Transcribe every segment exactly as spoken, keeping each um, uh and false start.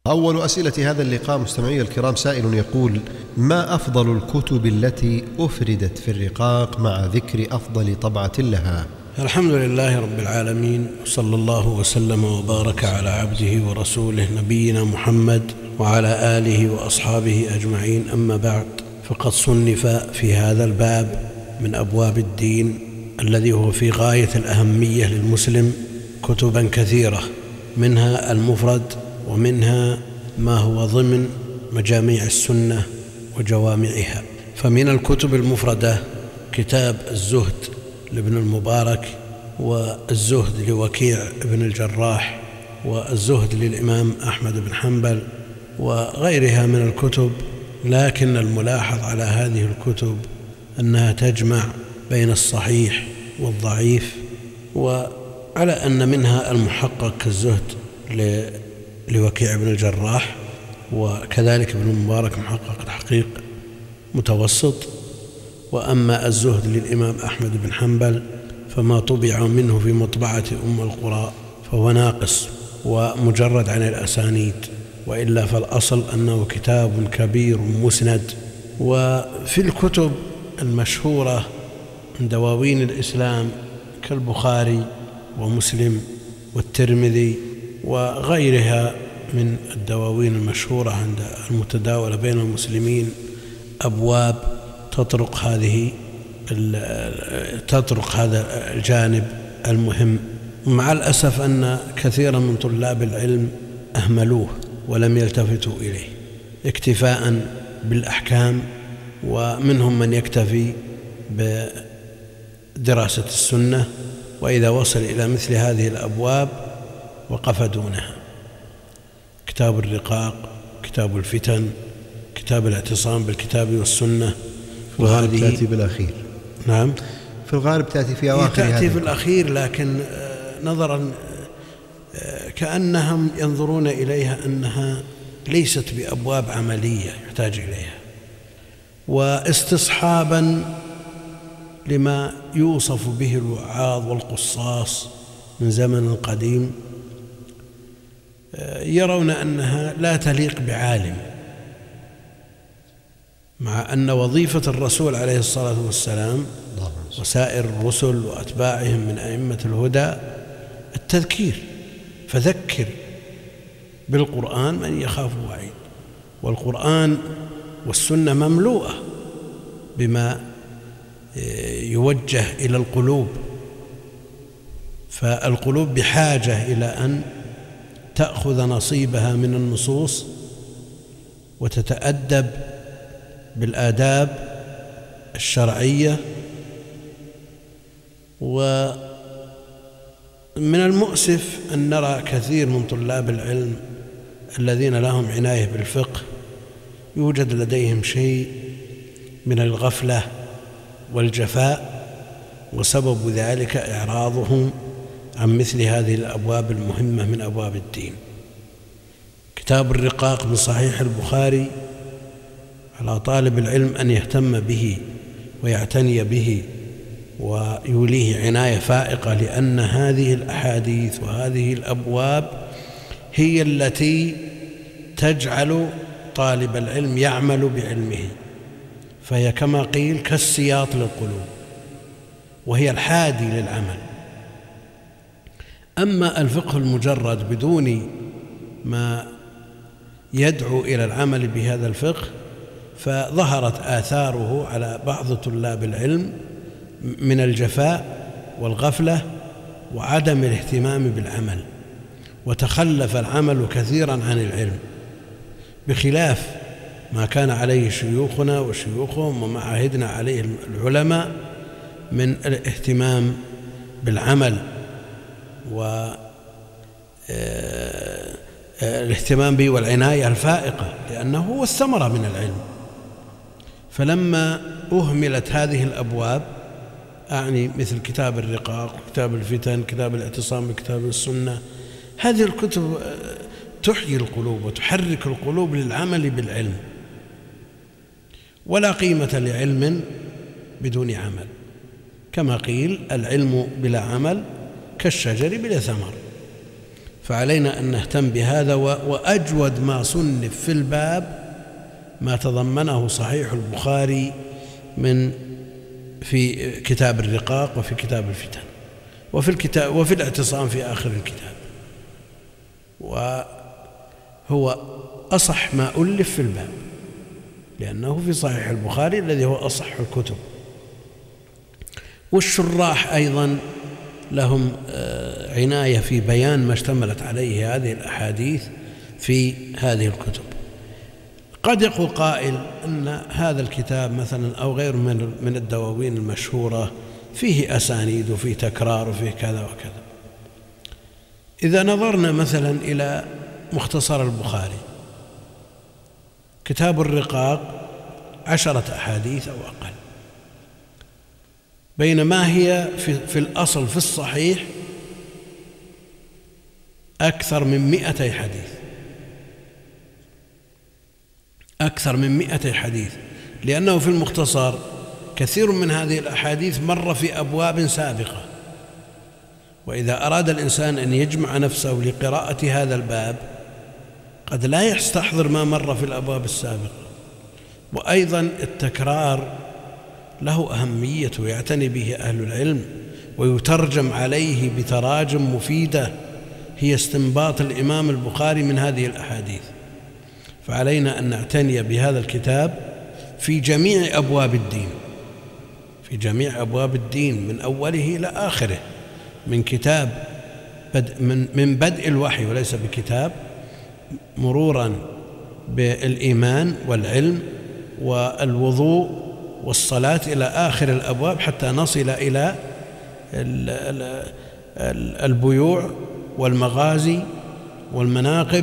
أول أسئلة هذا اللقاء مستمعي الكرام، سائل يقول: ما أفضل الكتب التي أفردت في الرقاق مع ذكر أفضل طبعة لها؟ الحمد لله رب العالمين، صلى الله وسلم وبارك على عبده ورسوله نبينا محمد وعلى آله وأصحابه أجمعين، أما بعد، فقد صنف في هذا الباب من أبواب الدين الذي هو في غاية الأهمية للمسلم كتبا كثيرة، منها المفرد ومنها ما هو ضمن مجاميع السنة وجوامعها. فمن الكتب المفردة كتاب الزهد لابن المبارك، والزهد لوكيع بن الجراح، والزهد للإمام أحمد بن حنبل، وغيرها من الكتب. لكن الملاحظ على هذه الكتب أنها تجمع بين الصحيح والضعيف، وعلى أن منها المحقق كالزهد لوكيع بن الجراح، وكذلك ابن المبارك محقق تحقيق متوسط. وأما الزهد للإمام أحمد بن حنبل فما طبع منه في مطبعة أم القرى فهو ناقص ومجرد عن الأسانيد، وإلا فالأصل أنه كتاب كبير مسند. وفي الكتب المشهورة من دواوين الإسلام كالبخاري ومسلم والترمذي وغيرها من الدواوين المشهورة عند المتداولة بين المسلمين أبواب تطرق هذه تطرق هذا الجانب المهم. مع الأسف أن كثيرا من طلاب العلم أهملوه ولم يلتفتوا إليه اكتفاء بالأحكام، ومنهم من يكتفي بدراسة السنة، وإذا وصل إلى مثل هذه الأبواب وقف دونها. كتاب الرقاق، كتاب الفتن، كتاب الاعتصام بالكتاب والسنة، في الغالب تأتي بالأخير. نعم، في الغالب تأتي في أواخر تأتي في الأخير، لكن نظرا كأنهم ينظرون إليها أنها ليست بأبواب عملية يحتاج إليها، واستصحابا لما يوصف به الوعاظ والقصاص من زمن قديم، يرون أنها لا تليق بعالم، مع أن وظيفة الرسول عليه الصلاة والسلام وسائر الرسل وأتباعهم من أئمة الهدى التذكير، فذكر بالقرآن من يخاف وعيد. والقرآن والسنة مملوءة بما يوجه إلى القلوب، فالقلوب بحاجة إلى أن تأخذ نصيبها من النصوص وتتأدب بالآداب الشرعية. ومن المؤسف أن نرى كثير من طلاب العلم الذين لهم عناية بالفقه يوجد لديهم شيء من الغفلة والجفاء، وسبب ذلك إعراضهم عن مثل هذه الأبواب المهمة من أبواب الدين. كتاب الرقاق من صحيح البخاري على طالب العلم أن يهتم به ويعتني به ويوليه عناية فائقة، لأن هذه الأحاديث وهذه الأبواب هي التي تجعل طالب العلم يعمل بعلمه، فهي كما قيل كالسياط للقلوب، وهي الحادي للعمل. أما الفقه المجرد بدون ما يدعو إلى العمل بهذا الفقه فظهرت آثاره على بعض طلاب العلم من الجفاء والغفلة وعدم الاهتمام بالعمل، وتخلف العمل كثيرا عن العلم، بخلاف ما كان عليه شيوخنا وشيوخهم وما عهدنا عليه العلماء من الاهتمام بالعمل والاهتمام به والعناية الفائقة، لأنه هو الثمرة من العلم. فلما أهملت هذه الأبواب، أعني مثل كتاب الرقاق، كتاب الفتن، كتاب الاعتصام بكتاب السنة، هذه الكتب تحيي القلوب وتحرك القلوب للعمل بالعلم، ولا قيمة لعلم بدون عمل، كما قيل العلم بلا عمل كالشجر بلا ثمر. فعلينا أن نهتم بهذا. وأجود ما صنف في الباب ما تضمنه صحيح البخاري من في كتاب الرقاق وفي كتاب الفتن وفي الكتاب وفي الاعتصام في آخر الكتاب، وهو أصح ما ألف في الباب لأنه في صحيح البخاري الذي هو أصح الكتب. والشراح أيضا لهم عناية في بيان ما اشتملت عليه هذه الأحاديث في هذه الكتب. قد يقول قائل أن هذا الكتاب مثلا أو غيره من الدواوين المشهورة فيه أسانيد وفيه تكرار وفيه كذا وكذا. إذا نظرنا مثلا إلى مختصر البخاري كتاب الرقاق عشرة أحاديث أو أقل، بينما هي في, في الأصل في الصحيح أكثر من مئتي حديث أكثر من مئتي حديث لأنه في المختصر كثير من هذه الأحاديث مر في أبواب سابقة، وإذا أراد الإنسان أن يجمع نفسه لقراءة هذا الباب قد لا يستحضر ما مر في الأبواب السابقة. وأيضا التكرار له أهمية ويعتني به أهل العلم، ويترجم عليه بتراجم مفيدة هي استنباط الإمام البخاري من هذه الأحاديث. فعلينا أن نعتني بهذا الكتاب في جميع أبواب الدين في جميع أبواب الدين من أوله إلى آخره، من كتاب بدء من, من بدء الوحي وليس بكتاب، مرورا بالإيمان والعلم والوضوء والصلاة إلى آخر الأبواب حتى نصل إلى البيوع والمغازي والمناقب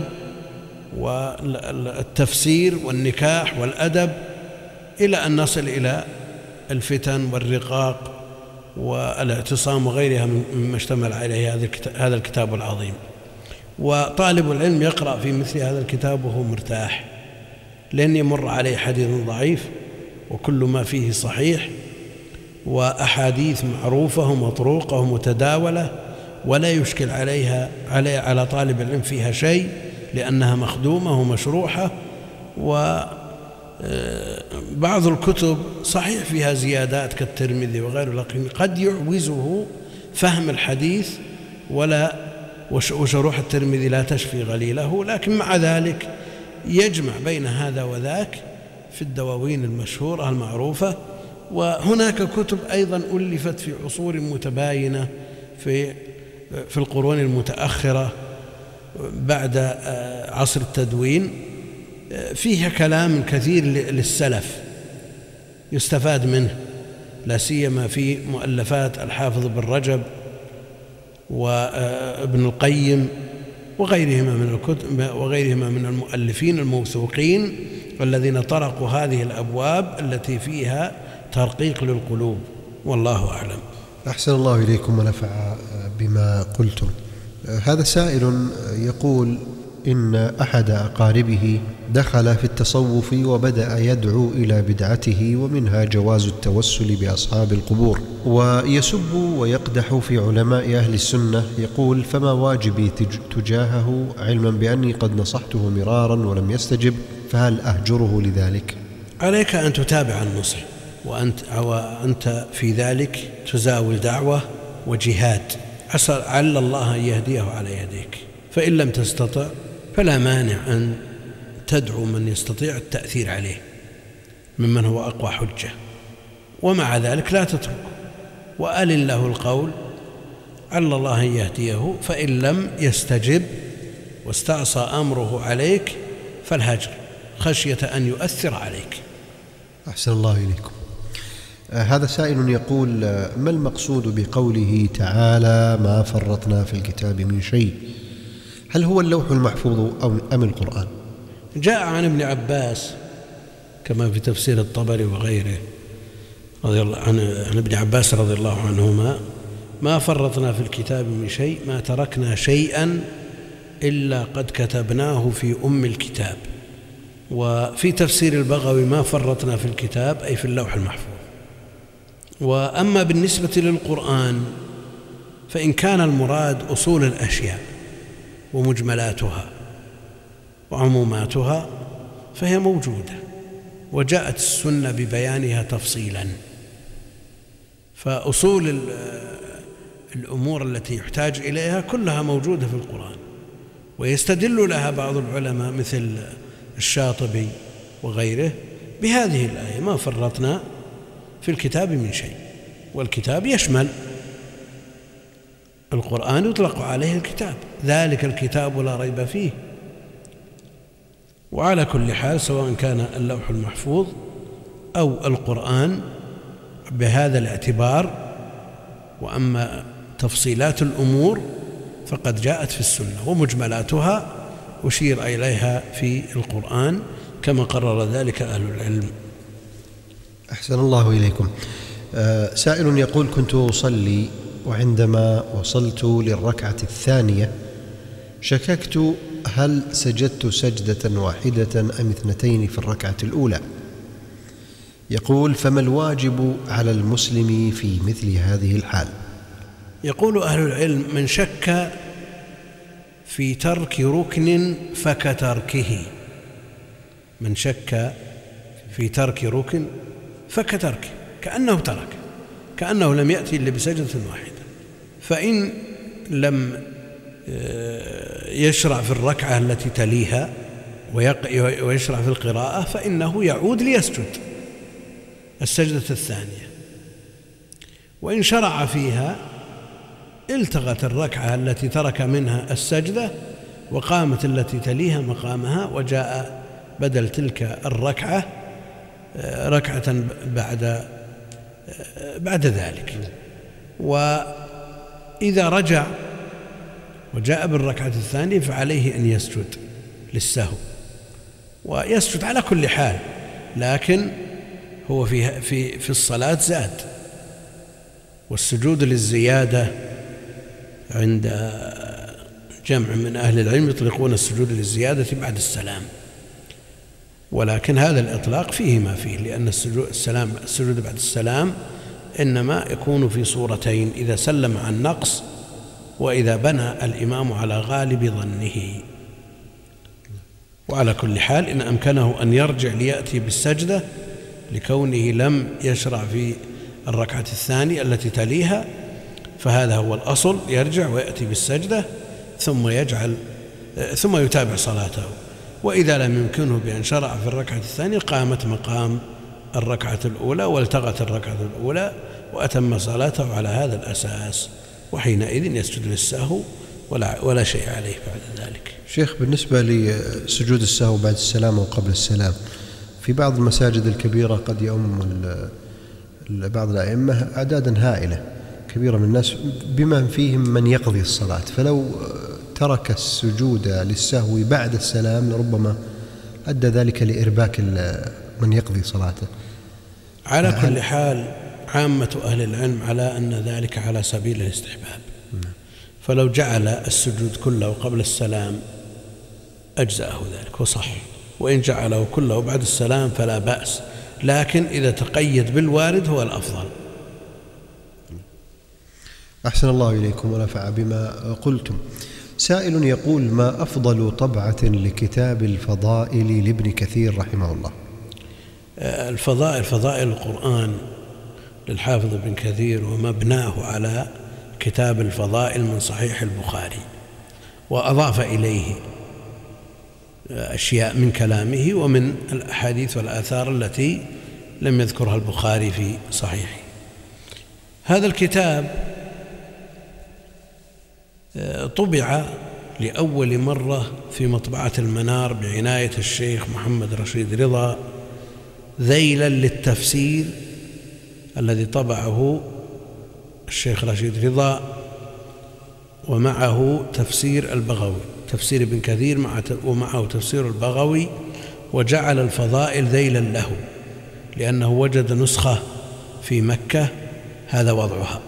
والتفسير والنكاح والأدب، إلى أن نصل إلى الفتن والرقاق والاعتصام وغيرها مما اشتمل عليه هذا الكتاب العظيم. وطالب العلم يقرأ في مثل هذا الكتاب وهو مرتاح، لن يمر عليه حديث ضعيف، وكل ما فيه صحيح وأحاديث معروفة ومطروقة ومتداولة، ولا يشكل عليها علي على طالب العلم فيها شيء لأنها مخدومة ومشروحة. وبعض الكتب صحيح فيها زيادات كالترمذي وغيره، لكن قد يعوزه فهم الحديث ولا وشروح الترمذي لا تشفي غليله، لكن مع ذلك يجمع بين هذا وذاك في الدواوين المشهورة المعروفة. وهناك كتب أيضا ألفت في عصور متباينة في في القرون المتأخرة بعد عصر التدوين، فيها كلام كثير للسلف يستفاد منه، لا سيما في مؤلفات الحافظ بن رجب وابن القيم وغيرهما من الكتب وغيرهما من المؤلفين الموثوقين الذين طرقوا هذه الأبواب التي فيها ترقيق للقلوب. والله أعلم. أحسن الله إليكم ونفع بما قلتم. هذا سائل يقول إن أحد أقاربه دخل في التصوف وبدأ يدعو إلى بدعته، ومنها جواز التوسل بأصحاب القبور، ويسب ويقدح في علماء أهل السنة. يقول: فما واجبي تجاهه علما بأني قد نصحته مرارا ولم يستجب، فهل أهجره لذلك؟ عليك أن تتابع النصح، وأنت, وأنت في ذلك تزاول دعوة وجهاد، عسى عل الله أن يهديه على يديك. فإن لم تستطع فلا مانع أن تدعو من يستطيع التأثير عليه ممن هو أقوى حجة، ومع ذلك لا تتركه، وألن له القول عل الله أن يهديه. فإن لم يستجب واستعصى أمره عليك فالهجر، خشية أن يؤثر عليك. أحسن الله إليكم. آه هذا سائل يقول: آه ما المقصود بقوله تعالى ما فرطنا في الكتاب من شيء؟ هل هو اللوح المحفوظ أو أم القرآن؟ جاء عن ابن عباس كما في تفسير الطبري وغيره رضي الله عن, عن ابن عباس رضي الله عنهما: ما فرطنا في الكتاب من شيء، ما تركنا شيئا إلا قد كتبناه في أم الكتاب. وفي تفسير البغوي: ما فرطنا في الكتاب أي في اللوح المحفوظ. وأما بالنسبة للقرآن فإن كان المراد أصول الأشياء ومجملاتها وعموماتها فهي موجودة، وجاءت السنة ببيانها تفصيلا. فأصول الأمور التي يحتاج إليها كلها موجودة في القرآن، ويستدل لها بعض العلماء مثل الشاطبي وغيره بهذه الآية: ما فرطنا في الكتاب من شيء. والكتاب يشمل القرآن، يطلق عليه الكتاب، ذلك الكتاب لا ريب فيه. وعلى كل حال سواء كان اللوح المحفوظ أو القرآن بهذا الاعتبار. وأما تفصيلات الأمور فقد جاءت في السنة، ومجملاتها أشير إليها في القرآن كما قرر ذلك أهل العلم. أحسن الله إليكم. آه سائل يقول: كنت أصلي وعندما وصلت للركعة الثانية شككت هل سجدت سجدة واحدة أم اثنتين في الركعة الأولى. يقول: فما الواجب على المسلم في مثل هذه الحال؟ يقول أهل العلم: من شك في ترك ركن فكتركه. من شك في ترك ركن فكتركه، كأنه ترك، كأنه لم يأتي إلا بسجدة واحدة. فإن لم يشرع في الركعة التي تليها ويشرع في القراءة فإنه يعود ليسجد السجدة الثانية. وإن شرع فيها التغت الركعة التي ترك منها السجدة وقامت التي تليها مقامها، وجاء بدل تلك الركعة ركعة بعد بعد ذلك. وإذا رجع وجاء بالركعة الثانية فعليه أن يسجد للسهو، ويسجد على كل حال، لكن هو في في في الصلاة زاد. والسجود للزيادة عند جمع من أهل العلم يطلقون السجود للزيادة بعد السلام، ولكن هذا الإطلاق فيه ما فيه، لأن السجود السلام السجود بعد السلام إنما يكون في صورتين: إذا سلم عن نقص، وإذا بنى الإمام على غالب ظنه. وعلى كل حال إن أمكنه أن يرجع ليأتي بالسجدة لكونه لم يشرع في الركعة الثانية التي تليها، فهذا هو الأصل، يرجع ويأتي بالسجدة ثم يجعل ثم يتابع صلاته. وإذا لم يمكنه بأن شرع في الركعة الثانية قامت مقام الركعة الأولى والتغت الركعة الأولى وأتم صلاته على هذا الأساس، وحينئذ يسجد للسهو ولا, ولا شيء عليه بعد ذلك. شيخ، بالنسبة لسجود السهو بعد السلام وقبل السلام، في بعض المساجد الكبيرة قد يؤم بعض الأئمة أعدادا هائلة كبيرة من الناس بما فيهم من يقضي الصلاة، فلو ترك السجود للسهو بعد السلام لربما أدى ذلك لإرباك من يقضي صلاته. على كل حال عامة أهل العلم على أن ذلك على سبيل الاستحباب، فلو جعل السجود كله قبل السلام أجزأه ذلك وصح، وإن جعله كله بعد السلام فلا بأس، لكن إذا تقيد بالوارد هو الأفضل. أحسن الله إليكم ونفع بما قلتم. سائل يقول: ما أفضل طبعة لكتاب الفضائل لابن كثير رحمه الله؟ الفضائل فضائل القرآن للحافظ ابن كثير، ومبناه على كتاب الفضائل من صحيح البخاري، وأضاف إليه أشياء من كلامه ومن الأحاديث والآثار التي لم يذكرها البخاري في صحيحه. هذا الكتاب طبع لأول مرة في مطبعة المنار بعناية الشيخ محمد رشيد رضا ذيلا للتفسير الذي طبعه الشيخ رشيد رضا، ومعه تفسير البغوي، تفسير ابن كثير ومعه تفسير البغوي، وجعل الفضائل ذيلا له لأنه وجد نسخة في مكة هذا وضعها،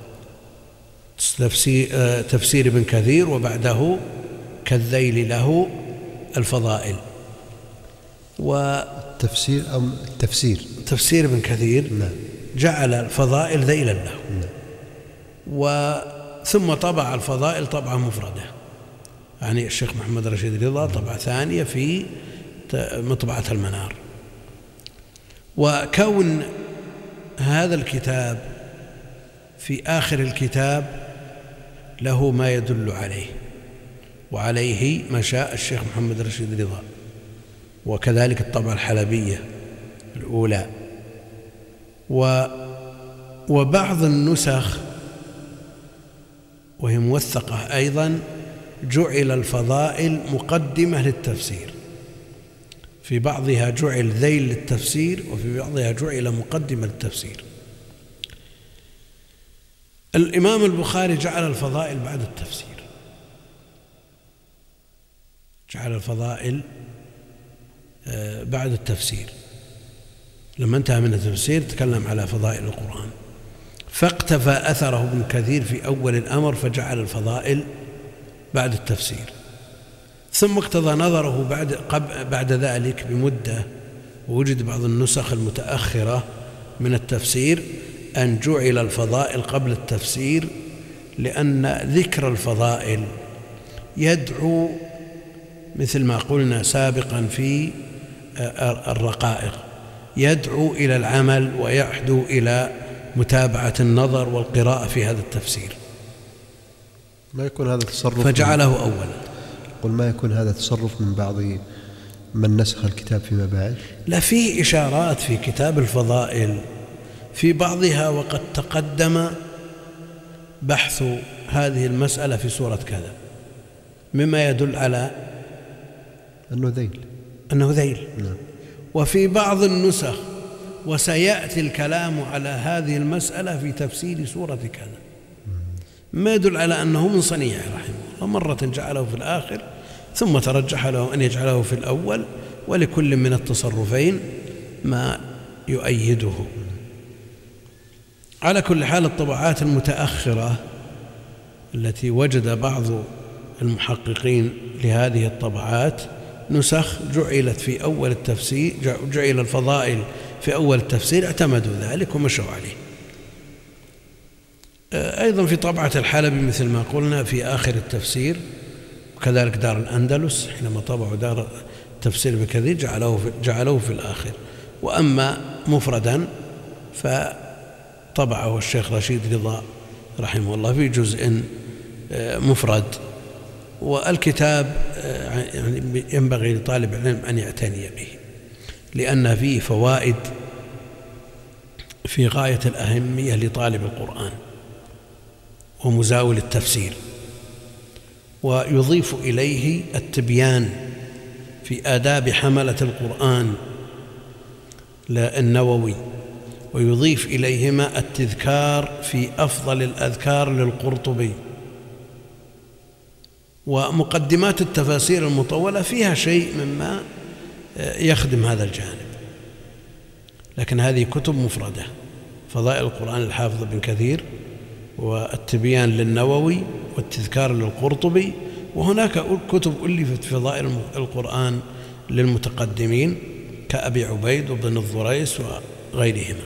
تفسير ابن كثير وبعده كالذيل له الفضائل. وتفسير أم التفسير تفسير ابن كثير نعم. جعل الفضائل ذيلا له نعم. وثم طبع الفضائل طبعة مفردة يعني الشيخ محمد رشيد رضا طبعة ثانية في مطبعة المنار. وكون هذا الكتاب في آخر الكتاب له ما يدل عليه، وعليه ما شاء الشيخ محمد رشيد رضا، وكذلك الطبعة الحلبية الأولى. وبعض النسخ وهي موثقة أيضا جعل الفضائل مقدمة للتفسير، في بعضها جعل ذيل للتفسير وفي بعضها جعل مقدمة للتفسير. الإمام البخاري جعل الفضائل بعد التفسير، جعل الفضائل بعد التفسير، لما انتهى من التفسير تكلم على فضائل القرآن، فاقتفى أثره ابن كثير في أول الأمر فجعل الفضائل بعد التفسير، ثم اقتضى نظره بعد, بعد ذلك بمدة، ووجد بعض النسخ المتأخرة من التفسير أن جعل الفضائل قبل التفسير، لأن ذكر الفضائل يدعو مثل ما قلنا سابقا في الرقائق، يدعو إلى العمل ويحدو إلى متابعة النظر والقراءة في هذا التفسير، ما يكون هذا تصرف فجعله أولا. قل ما يكون هذا تصرف من بعض من نسخ الكتاب فيما بعد؟ لا، فيه إشارات في كتاب الفضائل في بعضها وقد تقدم بحث هذه المسألة في سورة كذا، مما يدل على أنه ذيل أنه ذيل نعم. وفي بعض النسخ وسيأتي الكلام على هذه المسألة في تفسير سورة كذا، ما يدل على أنه من صنيعه رحمه الله، مرة جعله في الآخر ثم ترجح له أن يجعله في الأول، ولكل من التصرفين ما يؤيده. على كل حال الطبعات المتأخرة التي وجد بعض المحققين لهذه الطبعات نسخ جعلت في أول التفسير، جعل الفضائل في أول التفسير، اعتمدوا ذلك ومشوا عليه. أيضا في طبعة الحلبي مثل ما قلنا في آخر التفسير، وكذلك دار الأندلس حينما طبعوا دار التفسير بكثير جعلوه في, جعلوه في الآخر. وأما مفردا فطبعه الشيخ رشيد رضا رحمه الله في جزء مفرد، والكتاب يعني ينبغي لطالب العلم أن يعتني به، لأن فيه فوائد في غاية الأهمية لطالب القرآن ومزاول التفسير، ويضيف إليه التبيان في آداب حملة القرآن النووي، ويضيف إليهما التذكار في أفضل الأذكار للقرطبي، ومقدمات التفاسير المطولة فيها شيء مما يخدم هذا الجانب. لكن هذه كتب مفردة، فضائل القرآن الحافظ بن كثير، والتبيان للنووي، والتذكار للقرطبي، وهناك كتب ألفت في فضائل القرآن للمتقدمين كأبي عبيد وابن الضريس وغيرهما.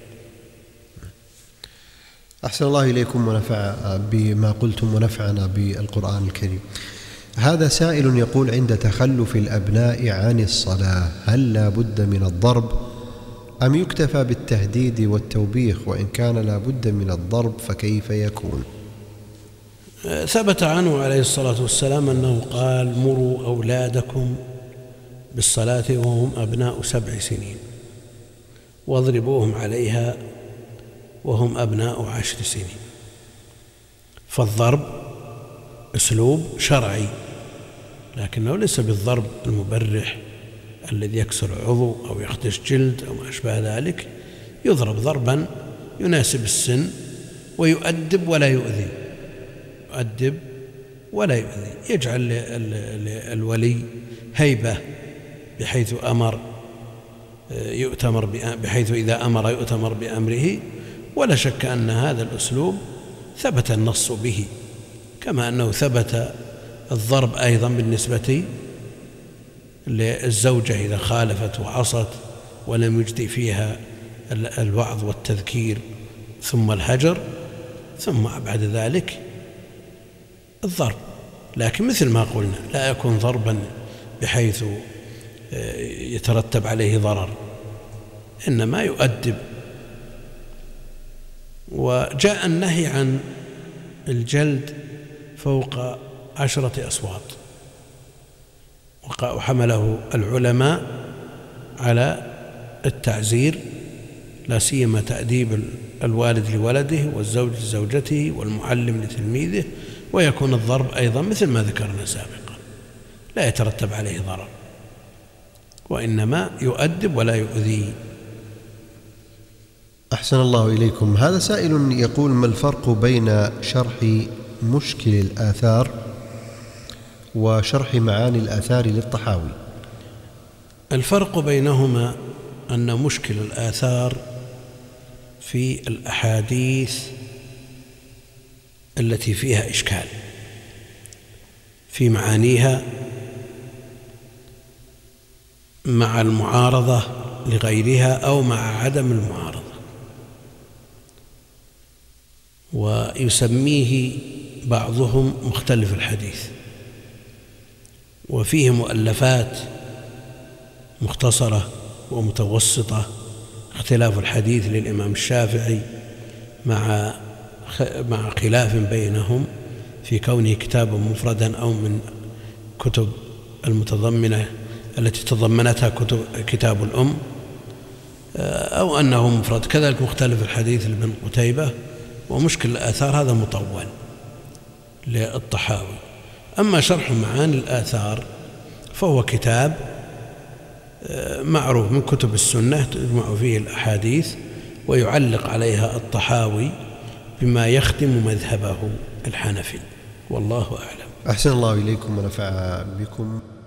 أحسن الله إليكم ونفع بما قلتم ونفعنا بالقرآن الكريم. هذا سائل يقول: عند تخلف الأبناء عن الصلاة هل لا بد من الضرب أم يكتفى بالتهديد والتوبيخ؟ وإن كان لا بد من الضرب فكيف يكون؟ ثبت عنه عليه الصلاة والسلام أنه قال: مروا أولادكم بالصلاة وهم أبناء سبع سنين واضربوهم عليها وهم أبناء عشر سنين. فالضرب أسلوب شرعي، لكنه ليس بالضرب المبرح الذي يكسر عضو أو يخدش جلد أو ما أشبه ذلك. يضرب ضربا يناسب السن ويؤدب ولا يؤذي، يؤدب ولا يؤذي، يجعل الولي هيبة بحيث أمر يؤتمر بحيث إذا أمر يؤتمر بأمره. ولا شك أن هذا الأسلوب ثبت النص به، كما أنه ثبت الضرب أيضا بالنسبة للزوجة إذا خالفت وعصت ولم يجدي فيها الوعظ والتذكير ثم الهجر ثم بعد ذلك الضرب. لكن مثل ما قلنا لا يكون ضربا بحيث يترتب عليه ضرر، إنما يؤدب. وجاء النهي عن الجلد فوق عشرة أصوات، وحمله العلماء على التعزير، لا سيما تأديب الوالد لولده والزوج لزوجته والمعلم لتلميذه، ويكون الضرب أيضا مثل ما ذكرنا سابقا لا يترتب عليه ضرر، وإنما يؤدب ولا يؤذي. أحسن الله إليكم. هذا سائل يقول: ما الفرق بين شرح مشكل الآثار وشرح معاني الآثار للطحاوي؟ الفرق بينهما أن مشكل الآثار في الأحاديث التي فيها إشكال في معانيها مع المعارضة لغيرها أو مع عدم المعارضة، ويسميه بعضهم مختلف الحديث، وفيه مؤلفات مختصرة ومتوسطة، اختلاف الحديث للإمام الشافعي مع مع خلاف بينهم في كونه كتابا مفردا أو من كتب المتضمنة التي تضمنتها كتب كتاب الأم، أو أنه مفرد. كذلك مختلف الحديث لابن قتيبة. ومشكل الآثار هذا مطول للطحاوي. أما شرح معاني الآثار فهو كتاب معروف من كتب السنة تجمع فيه الأحاديث ويعلق عليها الطحاوي بما يخدم مذهبه الحنفي، والله أعلم. أحسن الله إليكم ونفع بكم.